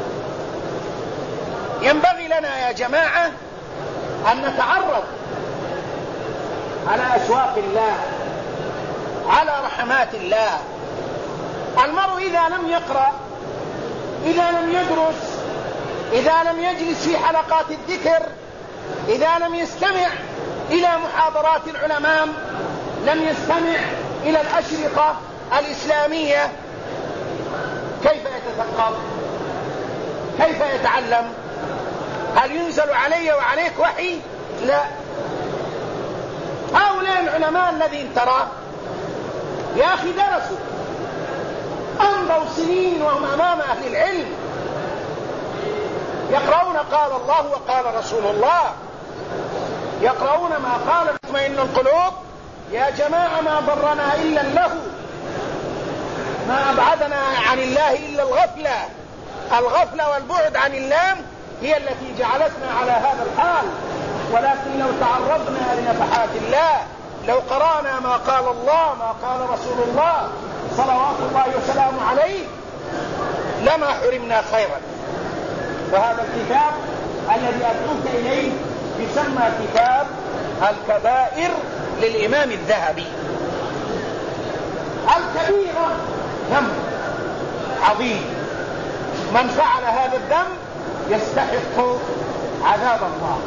ينبغي لنا يا جماعة أن نتعرض على أسواق الله، على رحمات الله. المرء إذا لم يقرأ، إذا لم يدرس، إذا لم يجلس في حلقات الذكر، إذا لم يستمع إلى محاضرات العلماء، لم يستمع إلى الأشرطة الإسلامية، كيف يتثقف؟ كيف يتعلم؟ هل ينزل علي وعليك وحي؟ لا. هؤلاء العلماء الذين ترى يا أخي درسوا، أمضوا سنين وهم أمام أهل العلم، يقرؤون قال الله وقال رسول الله، يقرؤون ما قال تطمئن القلوب. يا جماعة ما ضرنا إلا اللهو، ما أبعدنا عن الله إلا الغفلة والبعد عن الله هي التي جعلتنا على هذا الحال. ولكن لو تعرضنا لنفحات الله، لو قرأنا ما قال الله ما قال رسول الله صلوات الله وسلامه عليه، لما حرمنا خيرا. فهذا الكتاب الذي أدعوك إليه يسمى كتاب الكبائر للإمام الذهبي. الكبيرة ذنب عظيم، من فعل هذا الذنب يستحق عذاب الله،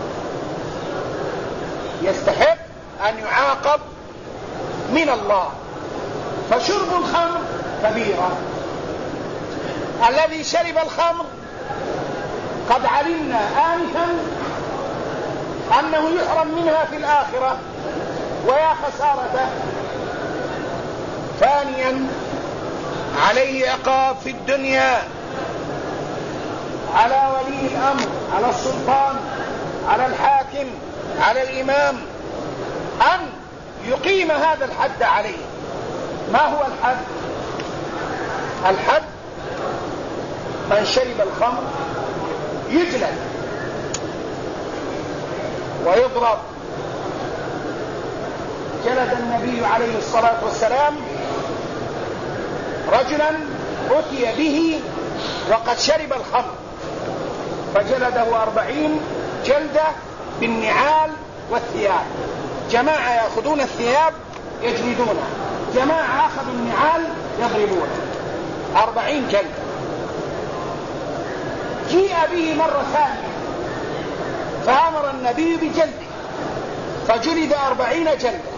يستحق أن يعاقب من الله. فشرب الخمر كبيرة. الذي شرب الخمر قد علمنا آنفا أنه يحرم منها في الآخرة، ويا خسارته. ثانيا عليه عقاب في الدنيا، على ولي الأمر، على السلطان، على الحاكم، على الإمام أن يقيم هذا الحد عليه. ما هو الحد؟ الحد من شرب الخمر يجلد ويضرب. جلد النبي عليه الصلاة والسلام رجلا أتي به وقد شرب الخمر، فجلده 40 جلدة بالنعال والثياب. جماعة يأخذون الثياب يجلدونه، جماعة أخذوا النعال يضربونه، 40 جلدة. جيء به مرة ثانية فأمر النبي بجلده فجلد 40 جلدة.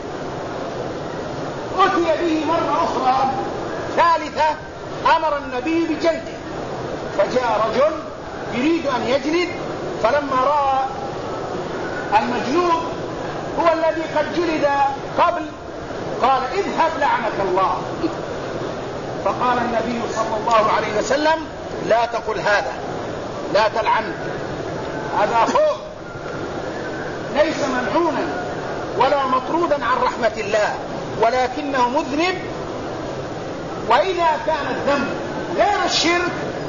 أتي به مرة أخرى ثالثة أمر النبي بجلده، فجاء رجل يريد أن يجلد، فلما رأى المجلود هو الذي قد جلد قبل قال اذهب لعنك الله. فقال النبي صلى الله عليه وسلم لا تقل هذا، لا تلعن، هذا أخوه ليس ملعونا ولا مطرودا عن رحمة الله، ولكنه مذنب. وإذا كان الذنب غير الشرك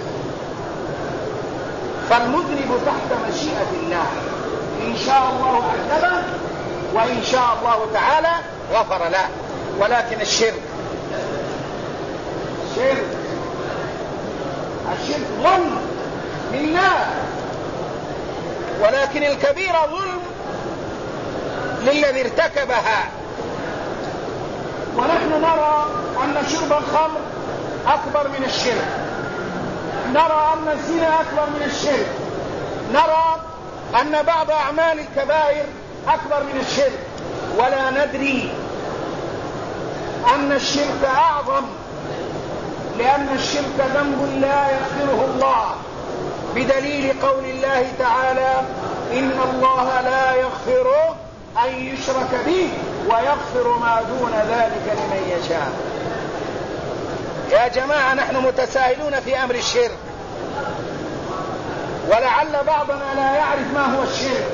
فالمذنب تحت مشيئة الله، إن شاء الله عذبه وإن شاء الله تعالى غفر له. ولكن الشرك ظلم لله، ولكن الكبيرة ظلم للذي ارتكبها. ونحن نرى أن شرب الخمر أكبر من الشرك، نرى أن الزنا أكبر من الشرك، نرى أن بعض أعمال الكبائر أكبر من الشرك، ولا ندري أن الشرك أعظم، لأن الشرك ذنب لا يغفره الله، بدليل قول الله تعالى إن الله لا يغفر أن يشرك به ويغفر ما دون ذلك لمن يشاء. يا جماعة نحن متساهلون في أمر الشرك، ولعل بعضنا لا يعرف ما هو الشرك،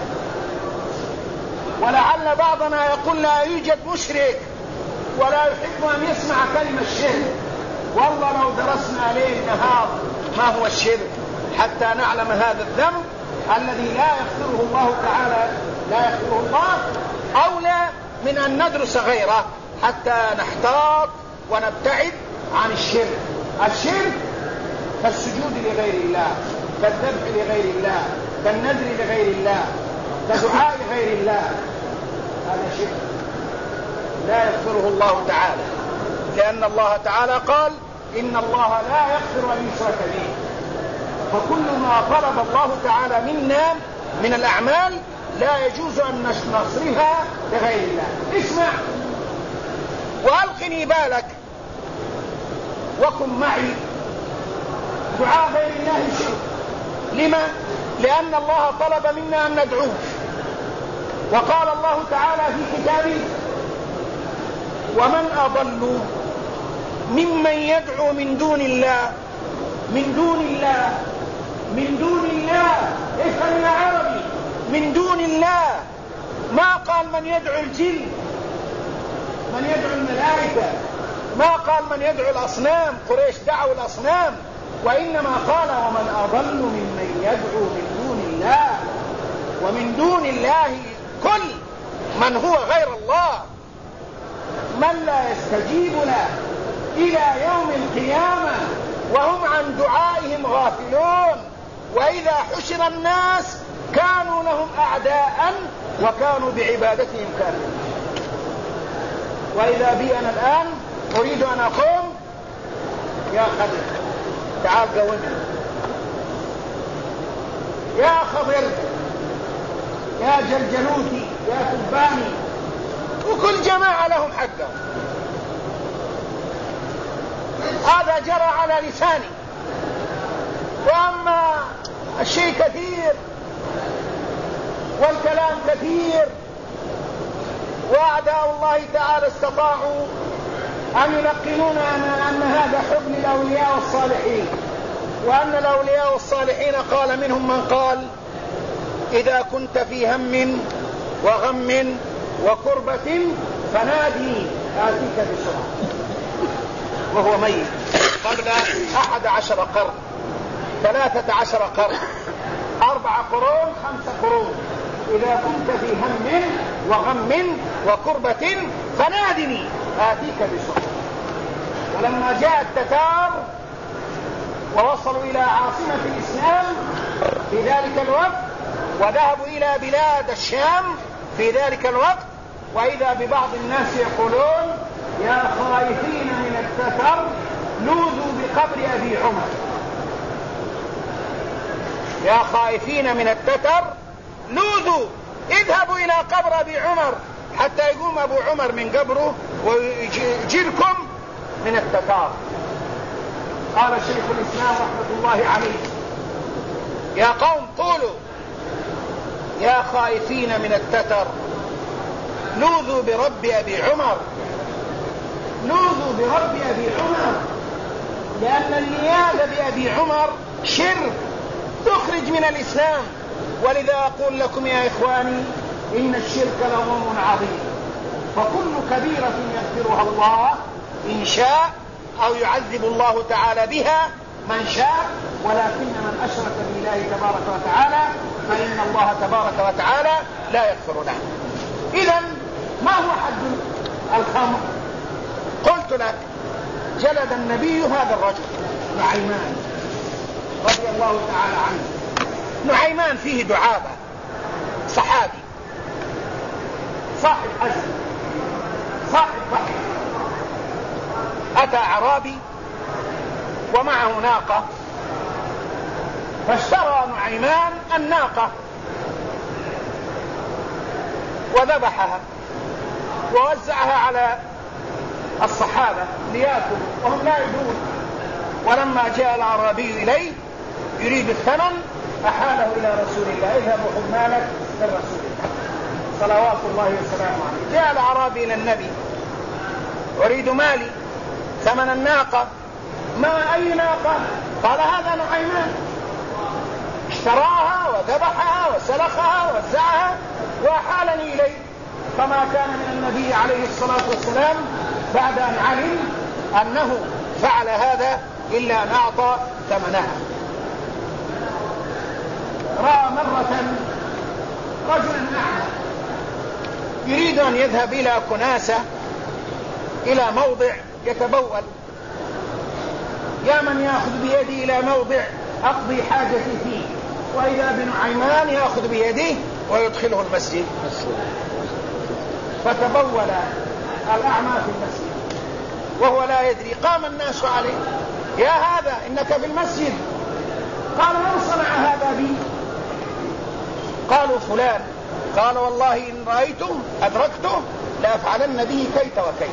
ولعل بعضنا يقول لا يوجد مشرك ولا يحب أن يسمع كلمة الشرك. والله لو درسنا ليل نهار ما هو الشرك حتى نعلم هذا الذنب الذي لا يغفره الله تعالى، لا يغفره الله، أولى من أن ندرس غيره حتى نحتاط ونبتعد عن الشرك. الشرك كالسجود لغير الله، كالذبح لغير الله، كالنذر لغير الله، كدعاء غير الله، هذا شرك لا يغفره الله تعالى، لأن الله تعالى قال إن الله لا يغفر أن يشرك به. فكل ما طلب الله تعالى منا من الأعمال لا يجوز أن نصرفها لغير الله. اسمع وألقني بالك وكن معي، دعاء غير الله شرك. لما؟ لأن الله طلب منا أن ندعوه، وقال الله تعالى في كتابه ومن أضل ممن يدعو من دون الله، من دون الله، من دون الله، افهم يا عربي، من دون الله. ما قال من يدعو الجن، من يدعو الملائكة، ما قال من يدعو الأصنام، قريش دعوا الأصنام، وإنما قال ومن أضل ممن يدعو من دون الله. ومن دون الله كل من هو غير الله، من لا يستجيب له إلى يوم القيامة وهم عن دعائهم غافلون. وإذا حشر الناس كانوا لهم أعداء وكانوا بعبادتهم كافرين. وإذا بي أنا الآن أريد أن أقوم، يا خضر تعال قومني، يا خضر، يا جلجلوتي، يا تباني، وكل جماعة لهم حقهم. هذا جرى على لساني. وأما الشيء كثير والكلام كثير، وأعداء الله تعالى استطاعوا أن يلقنونا أن هذا حب للأولياء والصالحين، وأن الأولياء والصالحين قال منهم من قال إذا كنت في هم وغم وكربة فنادي آتيك بسرعة، وهو ميت قبل 11 قرن، 13 قرن، 4 قرون، 5 قرون. إذا كنت في هم وغم وكربة فنادني آتيك بسرعة. ولما جاء التتار ووصلوا إلى عاصمة الإسلام في ذلك الوقت، وذهبوا إلى بلاد الشام في ذلك الوقت، وإذا ببعض الناس يقولون يا خائفين من التتر لوذوا بقبر أبي عمر، يا خائفين من التتر لوذوا، اذهبوا إلى قبر أبي عمر حتى يقوم أبو عمر من قبره ويجيركم من التتار. قال شيخ الإسلام رحمة الله عليه يا قوم قولوا يا خائفين من التتر لوذوا برب أبي عمر، لوذوا برب أبي عمر، لأن النياذة بأبي عمر شرك تخرج من الإسلام. ولذا أقول لكم يا إخواني إن الشرك لظلم عظيم، فكل كبيرة يغفرها الله إن شاء، أو يعذب الله تعالى بها من شاء، ولكن من أشرك بالله تبارك وتعالى فإن الله تبارك وتعالى لا يغفر له. إذن ما هو حد الخمر؟ قلت لك جلد النبي هذا الرجل نعيمان رضي الله تعالى عنه. نعيمان فيه دعابة، صحابي صاحب حزن صاحب ضحك. أتى أعرابي ومعه ناقة، فاشترى نعيمان الناقة وذبحها ووزعها على الصحابة ليأكلوا وهم لا يدرون. ولما جاء الأعرابي إليه يريد الثمن أحاله إلى رسول الله، اذهب وخذ مالك من رسول الله صلوات الله وسلامه عليه. جاء الأعرابي إلى النبي: أريد مالي، ثمن الناقة. ما أي ناقة؟ قال: هذا نعيمان، اشتراها وذبحها وسلخها ووزعها وحالني إليه. فما كان من النبي عليه الصلاة والسلام بعد أن علم أنه فعل هذا إلا أن أعطى ثمنها. رأى مرة رجلا أعمى يريد أن يذهب إلى كناسة، إلى موضع يتبول. يا من يأخذ بيدي إلى موضع أقضي حاجتي فيه، وإذا بنعيمان يأخذ بيده ويدخله المسجد. فتبول الأعمى في المسجد وهو لا يدري. قام الناس عليه: يا هذا إنك في المسجد. قال: من صنع هذا بي؟ قالوا: فلان. قال: والله إن رأيتم أدركته لأفعلن به كيت وكيت.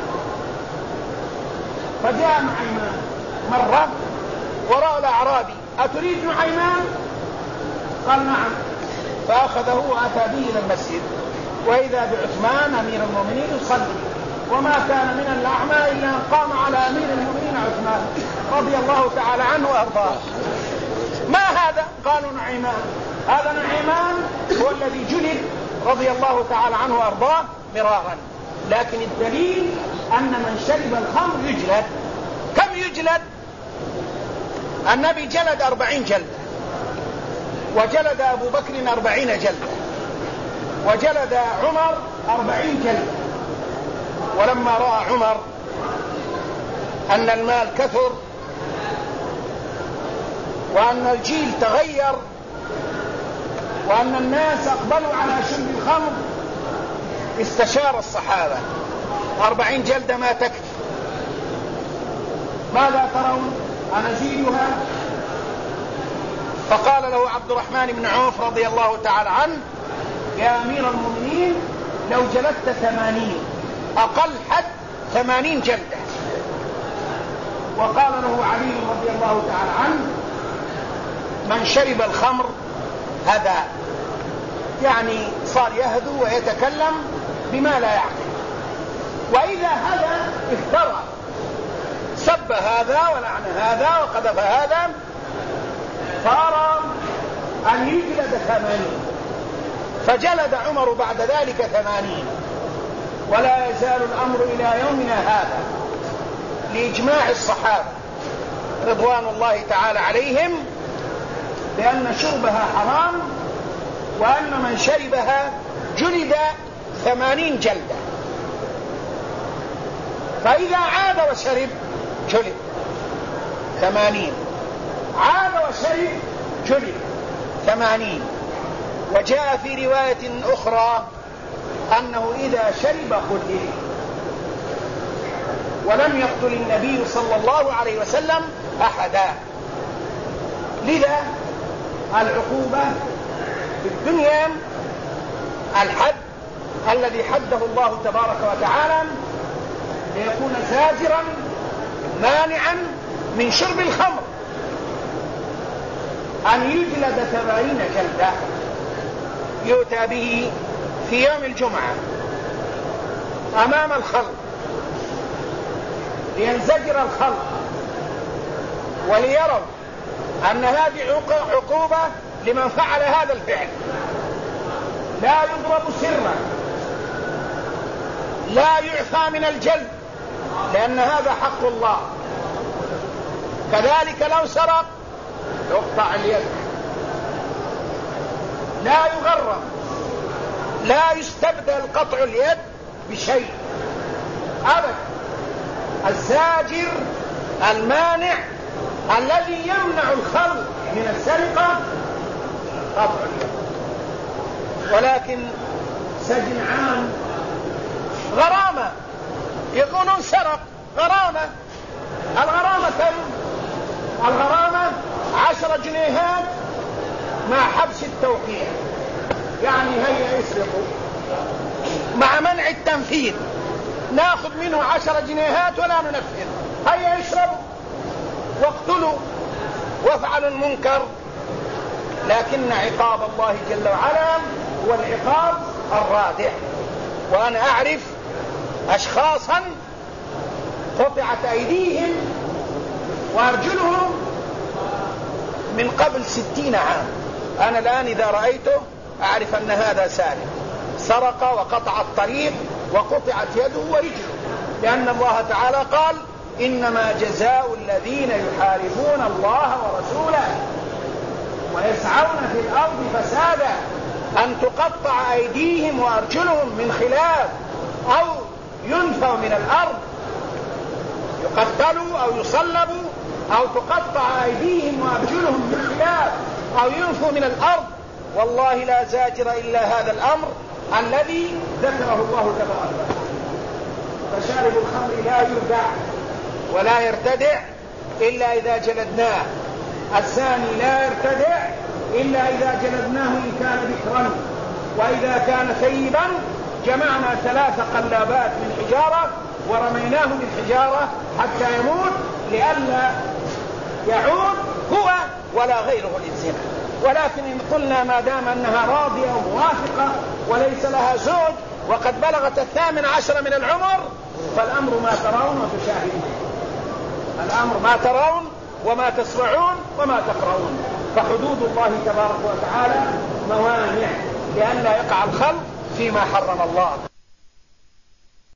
فجاء نعيمان مرة وراء الأعرابي: أتريد نعيمان؟ قال: نعم. فأخذه وأتى به إلى المسجد، وإذا بعثمان أمير المؤمنين يصلي، وما كان من الأعمى إلا أن قام على أمير المؤمنين عثمان رضي الله تعالى عنه وأرضاه. ما هذا؟ قالوا: نعيمان. هذا نعيمان هو الذي جلد رضي الله تعالى عنه وأرضاه مرارا، لكن الدليل أن من شرب الخمر يجلد. كم يجلد؟ النبي جلد 40 جلدة، وجلد أبو بكر 40 جلدة، وجلد عمر 40 جلدة. ولما رأى عمر أن المال كثر وأن الجيل تغير وأن الناس أقبلوا على شرب الخمر استشار الصحابة: 40 جلدة ما تكفي، ماذا ترون؟ أنزيدها؟ فقال له عبد الرحمن بن عوف رضي الله تعالى عنه: يا أمير المؤمنين، لو جلدت 80، أقل حد 80 جلدة. وقال له علي رضي الله تعالى عنه: من شرب الخمر هذا، يعني صار يهدو ويتكلم بما لا يعقل، وإذا هذا افترى، سب هذا ولعن هذا وقذف هذا، صار أن يجلد 80. فجلد عمر بعد ذلك 80. ولا يزال الأمر إلى يومنا هذا لإجماع الصحابة رضوان الله تعالى عليهم بأن شربها حرام، وأن من شربها جلد 80 جلدة. فإذا عاد وشرب جلد 80، عاد وشرب جلد 80. وجاء في رواية أخرى أنه إذا شرب قتل. ولم يقتل النبي صلى الله عليه وسلم أحدا. لذا العقوبة في الدنيا الحد الذي حده الله تبارك وتعالى ليكون زاجرا مانعا من شرب الخمر، أن يجلد 80 جلدة، يؤتى به في يوم الجمعة أمام الخلق لينزجر الخلق وليروا أن هذه عقوبة لمن فعل هذا الفعل. لا يضرب سرا، لا يعفى من الجلد، لأن هذا حق الله. كذلك لو سرق يقطع اليد، لا يغرم، لا يستبدل قطع اليد بشيء أبدا. الزاجر المانع الذي يمنع الخلق من السرقة قطع اليد. ولكن سجن عام، غرامة، يقولون سرق، غرامة. الغرامة كم؟ الغرامة 10 جنيهات مع حبس التوقيع، يعني هيا يسرقوا مع منع التنفيذ، ناخذ منه 10 جنيهات ولا ننفذ، هيا يشربوا واقتلوا وافعلوا المنكر. لكن عقاب الله جل وعلا هو العقاب الرادع. وأنا أعرف أشخاصا قطعت أيديهم وأرجلهم من قبل 60 عام. أنا الآن إذا رأيته أعرف أن هذا سارق، سرق وقطع الطريق وقطعت يده ورجله، لأن الله تعالى قال: إنما جزاء الذين يحاربون الله ورسوله ويسعون في الأرض فسادا أن تقطع أيديهم وأرجلهم من خلاف أو ينفوا من الأرض، يقتلوا أو يصلبوا، أو تقطع أيديهم وأرجلهم من خلاف أو ينفوا من الأرض. والله لا زاجر إلا هذا الأمر الذي ذكره الله تبارك وتعالى. فشارب الخمر لا يردع ولا يرتدع إلا إذا جلدناه، الزاني لا يرتدع إلا إذا جلدناه إن كان بكرا، وإذا كان ثيبا جمعنا 3 قلابات من حجارة ورميناه بالحجارة حتى يموت، لئلا يعود هو ولا غيره للزنا. ولكن إن قلنا ما دام أنها راضية وموافقة وليس لها زوج وقد بلغت 18 من العمر، فالأمر ما ترون وتشاهدون، الأمر ما ترون وما تسمعون وما تقرؤون. فحدود الله تبارك وتعالى موانع لئلا يقع الخلق فيما حرم الله.